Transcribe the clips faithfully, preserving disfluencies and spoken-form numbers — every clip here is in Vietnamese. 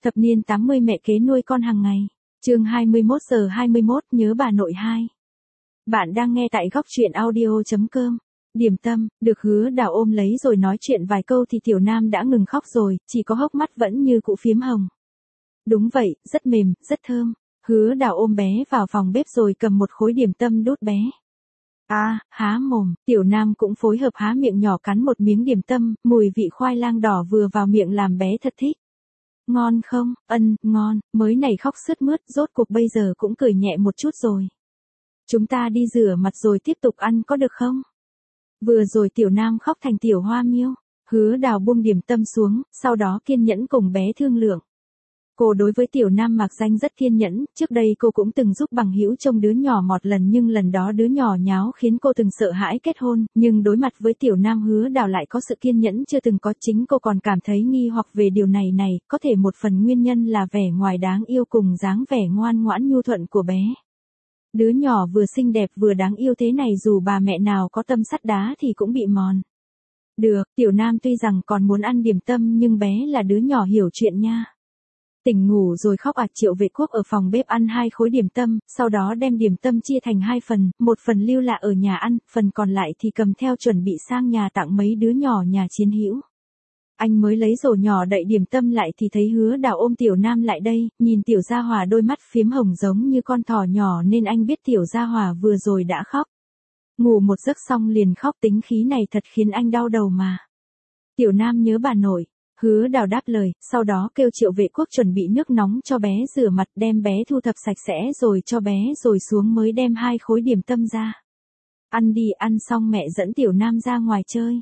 Thập niên tám mươi mẹ kế nuôi con hàng ngày. Chương hai mươi mốt giờ hai mươi mốt nhớ bà nội hai. Bạn đang nghe tại góc truyện audio chấm com. Điểm tâm, được Hứa Đào ôm lấy rồi nói chuyện vài câu thì Tiểu Nam đã ngừng khóc rồi, chỉ có hốc mắt vẫn như cụ phiếm hồng. Đúng vậy, rất mềm, rất thơm. Hứa Đào ôm bé vào phòng bếp rồi cầm một khối điểm tâm đút bé. À, há mồm, Tiểu Nam cũng phối hợp há miệng nhỏ cắn một miếng điểm tâm, mùi vị khoai lang đỏ vừa vào miệng làm bé thật thích. Ngon không? Ân, ngon, mới này khóc sướt mướt, rốt cuộc bây giờ cũng cười nhẹ một chút rồi. Chúng ta đi rửa mặt rồi tiếp tục ăn có được không? Vừa rồi Tiểu Nam khóc thành tiểu hoa miêu. Hứa Đào buông điểm tâm xuống, sau đó kiên nhẫn cùng bé thương lượng. Cô đối với Tiểu Nam mặc danh rất kiên nhẫn, trước đây cô cũng từng giúp bằng hữu trông đứa nhỏ một lần nhưng lần đó đứa nhỏ nháo khiến cô từng sợ hãi kết hôn, nhưng đối mặt với Tiểu Nam Hứa Đào lại có sự kiên nhẫn chưa từng có, chính cô còn cảm thấy nghi hoặc về điều này này, có thể một phần nguyên nhân là vẻ ngoài đáng yêu cùng dáng vẻ ngoan ngoãn nhu thuận của bé. Đứa nhỏ vừa xinh đẹp vừa đáng yêu thế này dù bà mẹ nào có tâm sắt đá thì cũng bị mòn. Được, Tiểu Nam tuy rằng còn muốn ăn điểm tâm nhưng bé là đứa nhỏ hiểu chuyện nha. Tỉnh ngủ rồi khóc ạt Triệu Vệ Quốc ở phòng bếp ăn hai khối điểm tâm, sau đó đem điểm tâm chia thành hai phần, một phần lưu lại ở nhà ăn, phần còn lại thì cầm theo chuẩn bị sang nhà tặng mấy đứa nhỏ nhà chiến hữu. Anh mới lấy rổ nhỏ đậy điểm tâm lại thì thấy Hứa Đào ôm Tiểu Nam lại đây, nhìn Tiểu Gia Hòa đôi mắt phiếm hồng giống như con thỏ nhỏ nên anh biết Tiểu Gia Hòa vừa rồi đã khóc. Ngủ một giấc xong liền khóc, tính khí này thật khiến anh đau đầu mà. Tiểu Nam nhớ bà nội. Hứa Đào đáp lời, sau đó kêu Triệu Vệ Quốc chuẩn bị nước nóng cho bé rửa mặt, đem bé thu thập sạch sẽ rồi cho bé rồi xuống mới đem hai khối điểm tâm ra. Ăn đi, ăn xong mẹ dẫn Tiểu Nam ra ngoài chơi.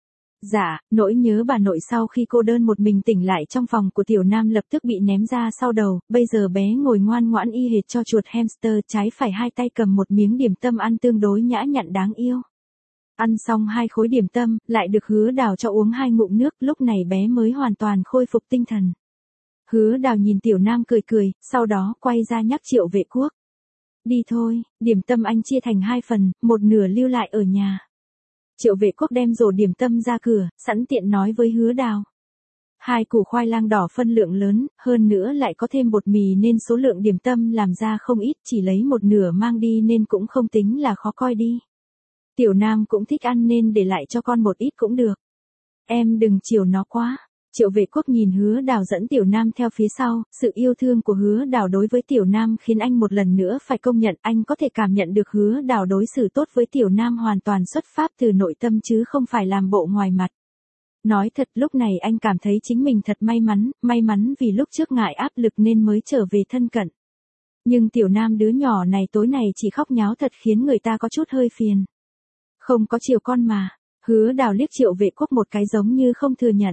Dạ, nỗi nhớ bà nội sau khi cô đơn một mình tỉnh lại trong phòng của Tiểu Nam lập tức bị ném ra sau đầu, bây giờ bé ngồi ngoan ngoãn y hệt cho chuột hamster, trái phải hai tay cầm một miếng điểm tâm ăn tương đối nhã nhặn đáng yêu. Ăn xong hai khối điểm tâm, lại được Hứa Đào cho uống hai ngụm nước, lúc này bé mới hoàn toàn khôi phục tinh thần. Hứa Đào nhìn Tiểu Nam cười cười, sau đó quay ra nhắc Triệu Vệ Quốc. Đi thôi, điểm tâm anh chia thành hai phần, một nửa lưu lại ở nhà. Triệu Vệ Quốc đem rổ điểm tâm ra cửa, sẵn tiện nói với Hứa Đào. Hai củ khoai lang đỏ phân lượng lớn, hơn nữa lại có thêm bột mì nên số lượng điểm tâm làm ra không ít, chỉ lấy một nửa mang đi nên cũng không tính là khó coi đi. Tiểu Nam cũng thích ăn nên để lại cho con một ít cũng được. Em đừng chiều nó quá. Triệu Vệ Quốc nhìn Hứa Đào dẫn Tiểu Nam theo phía sau, sự yêu thương của Hứa Đào đối với Tiểu Nam khiến anh một lần nữa phải công nhận anh có thể cảm nhận được Hứa Đào đối xử tốt với Tiểu Nam hoàn toàn xuất phát từ nội tâm chứ không phải làm bộ ngoài mặt. Nói thật lúc này anh cảm thấy chính mình thật may mắn, may mắn vì lúc trước ngại áp lực nên mới trở về thân cận. Nhưng Tiểu Nam đứa nhỏ này tối này chỉ khóc nháo thật khiến người ta có chút hơi phiền. Không có chiều con mà. Hứa Đào liếc Triệu Vệ Quốc một cái giống như không thừa nhận.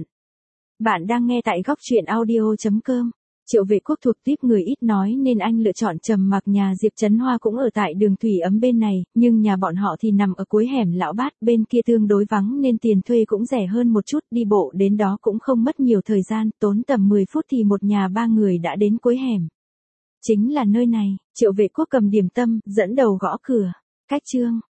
Bạn đang nghe tại góc truyện audio chấm com. Triệu Vệ Quốc thuộc típ người ít nói nên anh lựa chọn trầm mặc, nhà Diệp Trấn Hoa cũng ở tại đường Thủy Ấm bên này, nhưng nhà bọn họ thì nằm ở cuối hẻm Lão Bát, bên kia tương đối vắng nên tiền thuê cũng rẻ hơn một chút, đi bộ đến đó cũng không mất nhiều thời gian, tốn tầm mười phút thì một nhà ba người đã đến cuối hẻm. Chính là nơi này. Triệu Vệ Quốc cầm điểm tâm, dẫn đầu gõ cửa. Cách chương.